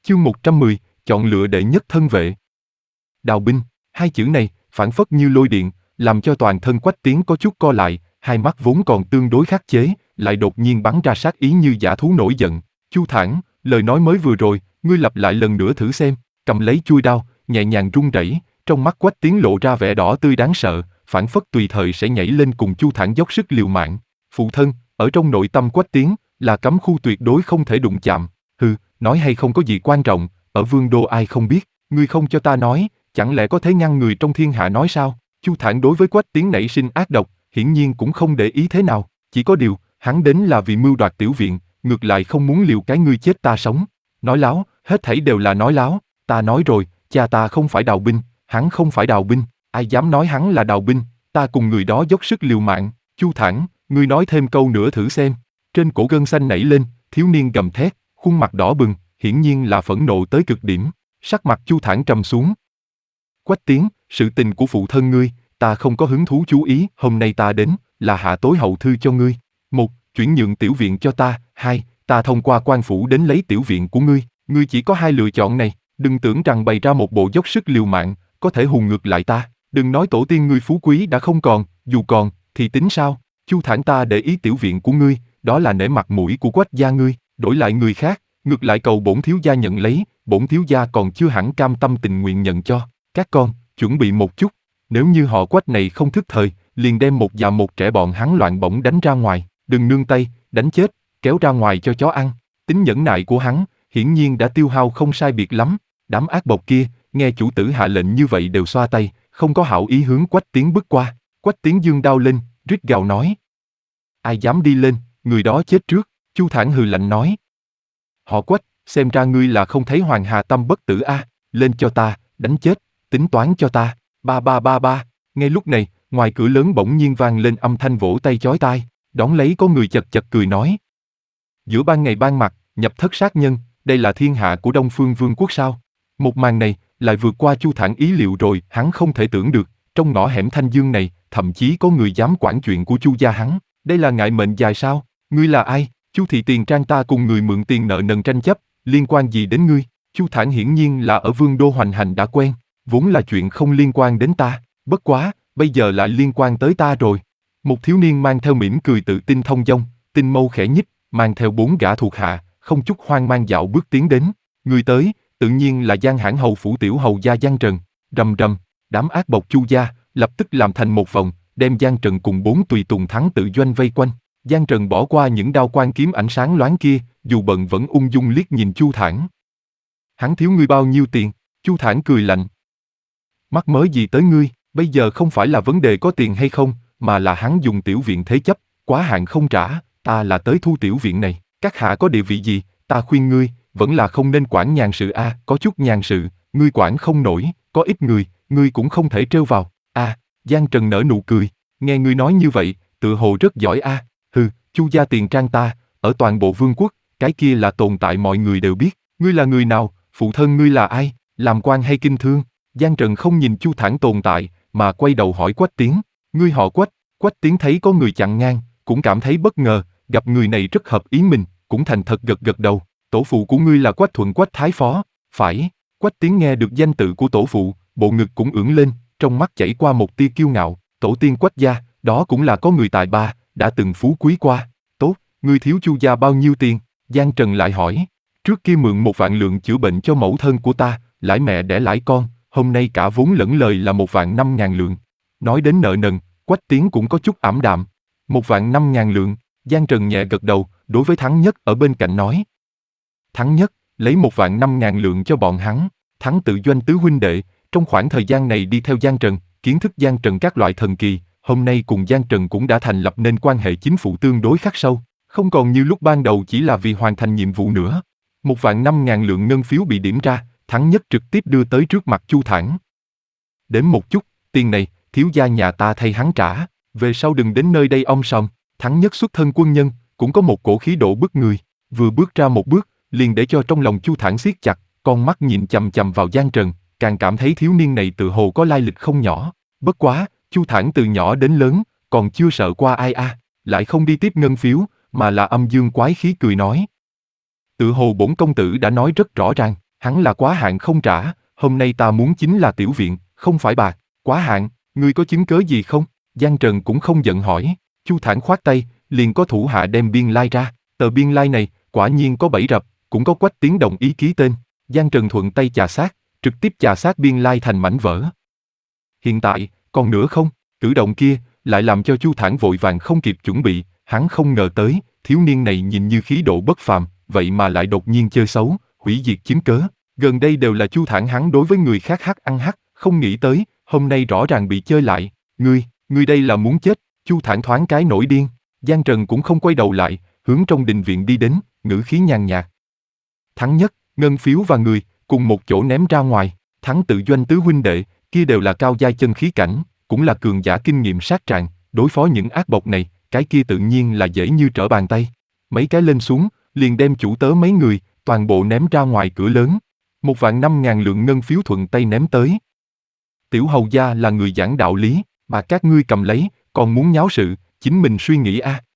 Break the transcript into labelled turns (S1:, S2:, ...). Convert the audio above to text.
S1: Chương 110, chọn lựa đệ nhất thân vệ. Đào binh, hai chữ này, phảng phất như lôi điện, làm cho toàn thân Quách Tiến có chút co lại, hai mắt vốn còn tương đối khắc chế, lại đột nhiên bắn ra sát ý như dã thú nổi giận. Chu Thản, lời nói mới vừa rồi, ngươi lặp lại lần nữa thử xem. Cầm lấy chuôi đao, nhẹ nhàng rung rẩy, trong mắt Quách Tiến lộ ra vẻ đỏ tươi đáng sợ, phảng phất tùy thời sẽ nhảy lên cùng Chu Thản dốc sức liều mạng. Phụ thân, ở trong nội tâm Quách Tiến, là cấm khu tuyệt đối không thể đụng chạm. Hừ, nói hay không có gì quan trọng, ở Vương Đô ai không biết, ngươi không cho ta nói, chẳng lẽ có thể ngăn người trong thiên hạ nói sao? Chu Thản đối với Quách Tiến nảy sinh ác độc, hiển nhiên cũng không để ý thế nào, chỉ có điều, hắn đến là vì mưu đoạt tiểu viện, ngược lại không muốn liều cái ngươi chết ta sống. Nói láo, hết thảy đều là nói láo, ta nói rồi, cha ta không phải đào binh, hắn không phải đào binh, ai dám nói hắn là đào binh, ta cùng người đó dốc sức liều mạng. Chu Thản, ngươi nói thêm câu nữa thử xem. Trên cổ gân xanh nảy lên, thiếu niên gầm thét, khuôn mặt đỏ bừng, hiển nhiên là phẫn nộ tới cực điểm. Sắc mặt Chu Thản trầm xuống. Quách Tiến, sự tình của phụ thân ngươi, ta không có hứng thú chú ý, hôm nay ta đến, là hạ tối hậu thư cho ngươi. 1. Chuyển nhượng tiểu viện cho ta. 2. Ta thông qua quan phủ đến lấy tiểu viện của ngươi. Ngươi chỉ có hai lựa chọn này, đừng tưởng rằng bày ra một bộ dốc sức liều mạng, có thể hùng ngược lại ta. Đừng nói tổ tiên ngươi phú quý đã không còn, dù còn, thì tính sao? Chu Thản, ta để ý tiểu viện của ngươi, đó là nể mặt mũi của Quách gia ngươi, đổi lại người khác, ngược lại cầu bổn thiếu gia nhận lấy, bổn thiếu gia còn chưa hẳn cam tâm tình nguyện nhận cho. Các con, chuẩn bị một chút, nếu như họ Quách này không thức thời, liền đem một già một trẻ bọn hắn loạn bổng đánh ra ngoài, đừng nương tay, đánh chết, kéo ra ngoài cho chó ăn. Tính nhẫn nại của hắn, hiển nhiên đã tiêu hao không sai biệt lắm. Đám ác bộc kia, nghe chủ tử hạ lệnh như vậy đều xoa tay, không có hảo ý hướng Quách Tiến bước qua. Quách Tiến giương đao lên, rít gào nói: ai dám đi lên, người đó chết trước. Chu Thản hừ lạnh nói: họ Quách, xem ra ngươi là không thấy Hoàng Hà Tâm bất tử a, lên cho ta, đánh chết, tính toán cho ta. Ba ba ba ba. Ngay lúc này, ngoài cửa lớn bỗng nhiên vang lên âm thanh vỗ tay chói tai, đón lấy có người chật chật cười nói: giữa ban ngày ban mặt, nhập thất sát nhân, đây là thiên hạ của Đông Phương Vương quốc sao? Một màn này, lại vượt qua Chu Thản ý liệu rồi, hắn không thể tưởng được, trong ngõ hẻm Thanh Dương này, thậm chí có người dám quản chuyện của Chu gia hắn, đây là ngại mệnh dài sao? Ngươi là ai? Chu thị tiền trang ta cùng người mượn tiền nợ nần tranh chấp, liên quan gì đến ngươi? Chu Thản hiển nhiên là ở Vương Đô hoành hành đã quen, vốn là chuyện không liên quan đến ta, bất quá, bây giờ lại liên quan tới ta rồi. Một thiếu niên mang theo mỉm cười tự tin thông dong, tinh mâu khẽ nhích, mang theo 4 gã thuộc hạ, không chút hoang mang dạo bước tiến đến. Người tới, tự nhiên là Giang Hãn hầu phủ tiểu hầu gia Giang Trần. Rầm rầm, đám ác bộc Chu gia lập tức làm thành một vòng, đem Giang Trần cùng 4 tùy tùng thắng tự doanh vây quanh. Giang Trần bỏ qua những đao quan kiếm ánh sáng loáng kia, dù bận vẫn ung dung liếc nhìn Chu Thản. Hắn thiếu ngươi bao nhiêu tiền? Chu Thản cười lạnh. Mắc mớ gì tới ngươi, bây giờ không phải là vấn đề có tiền hay không, mà là hắn dùng tiểu viện thế chấp, quá hạn không trả, ta là tới thu tiểu viện này, các hạ có địa vị gì, ta khuyên ngươi, vẫn là không nên quản nhàn sự a, có chút nhàn sự, ngươi quản không nổi, có ít người, ngươi cũng không thể trêu vào. A, Giang Trần nở nụ cười, nghe ngươi nói như vậy, tự hồ rất giỏi a. Hừ, Chu gia tiền trang ta, ở toàn bộ vương quốc, cái kia là tồn tại mọi người đều biết, ngươi là người nào, phụ thân ngươi là ai, làm quan hay kinh thương? Giang Trần không nhìn Chu Thản tồn tại, mà quay đầu hỏi Quách Tiến, ngươi họ Quách? Quách Tiến thấy có người chặn ngang, cũng cảm thấy bất ngờ, gặp người này rất hợp ý mình, cũng thành thật gật gật đầu. Tổ phụ của ngươi là Quách Thuận Quách Thái Phó, phải? Quách Tiến nghe được danh tự của tổ phụ, bộ ngực cũng ưỡn lên, trong mắt chảy qua một tia kiêu ngạo, tổ tiên Quách gia, đó cũng là có người tài ba, đã từng phú quý qua. Tốt, ngươi thiếu Chu gia bao nhiêu tiền? Giang Trần lại hỏi. Trước kia mượn 1 vạn lượng chữa bệnh cho mẫu thân của ta, lãi mẹ đẻ lãi con, hôm nay cả vốn lẫn lời là 1.500.000 lượng. Nói đến nợ nần, Quách Tiến cũng có chút ảm đạm. 1.500.000 lượng, Giang Trần nhẹ gật đầu, đối với Thắng Nhất ở bên cạnh nói. Thắng Nhất, lấy 1.500.000 lượng cho bọn hắn. Thắng tự doanh tứ huynh đệ, trong khoảng thời gian này đi theo Giang Trần, kiến thức Giang Trần các loại thần kỳ, hôm nay cùng Giang Trần cũng đã thành lập nên quan hệ chính phủ tương đối khắc sâu, không còn như lúc ban đầu chỉ là vì hoàn thành nhiệm vụ nữa. 1.500.000 lượng ngân phiếu bị điểm ra, Thắng Nhất trực tiếp đưa tới trước mặt Chu Thản. Đến một chút, tiền này, thiếu gia nhà ta thay hắn trả, về sau đừng đến nơi đây om sòm. Thắng Nhất xuất thân quân nhân, cũng có một cổ khí độ bức người, vừa bước ra một bước, liền để cho trong lòng Chu Thản siết chặt, con mắt nhìn chằm chằm vào Giang Trần, càng cảm thấy thiếu niên này tự hồ có lai lịch không nhỏ. Bất quá, Chu Thản từ nhỏ đến lớn, còn chưa sợ qua ai a, lại không đi tiếp ngân phiếu, mà là âm dương quái khí cười nói. Tự hồ bổn công tử đã nói rất rõ ràng, Hắn là quá hạn không trả, hôm nay ta muốn chính là tiểu viện, không phải bạc. Quá hạn, ngươi có chứng cớ gì không? Giang Trần cũng không giận hỏi. Chu Thản khoát tay, liền có thủ hạ đem biên lai ra. Tờ biên lai này, quả nhiên có 7 rập, cũng có Quách Tiến đồng ý ký tên. Giang Trần thuận tay chà sát, trực tiếp chà sát biên lai thành mảnh vỡ. Hiện tại, còn nữa không? Cử động kia, lại làm cho Chu Thản vội vàng không kịp chuẩn bị, hắn không ngờ tới, thiếu niên này nhìn như khí độ bất phàm, vậy mà lại đột nhiên chơi xấu, hủy diệt chứng cớ. Gần đây đều là Chu Thản hắn đối với người khác hắc ăn hắc, không nghĩ tới, hôm nay rõ ràng bị chơi lại. Ngươi đây là muốn chết. Chu Thản thoáng cái nổi điên. Giang Trần cũng không quay đầu lại, hướng trong đình viện đi đến, ngữ khí nhàn nhạt. Thắng nhất, ngân phiếu và người, cùng một chỗ ném ra ngoài. Thắng tự doanh tứ huynh đệ, kia đều là cao giai chân khí cảnh, cũng là cường giả kinh nghiệm sát tràng, đối phó những ác bộc này, cái kia tự nhiên là dễ như trở bàn tay. Mấy cái lên xuống, liền đem chủ tớ mấy người, toàn bộ ném ra ngoài cửa lớn. 1.500.000 lượng ngân phiếu thuận tay ném tới. Tiểu hầu gia là người giảng đạo lý, mà các ngươi cầm lấy, còn muốn nháo sự, chính mình suy nghĩ a.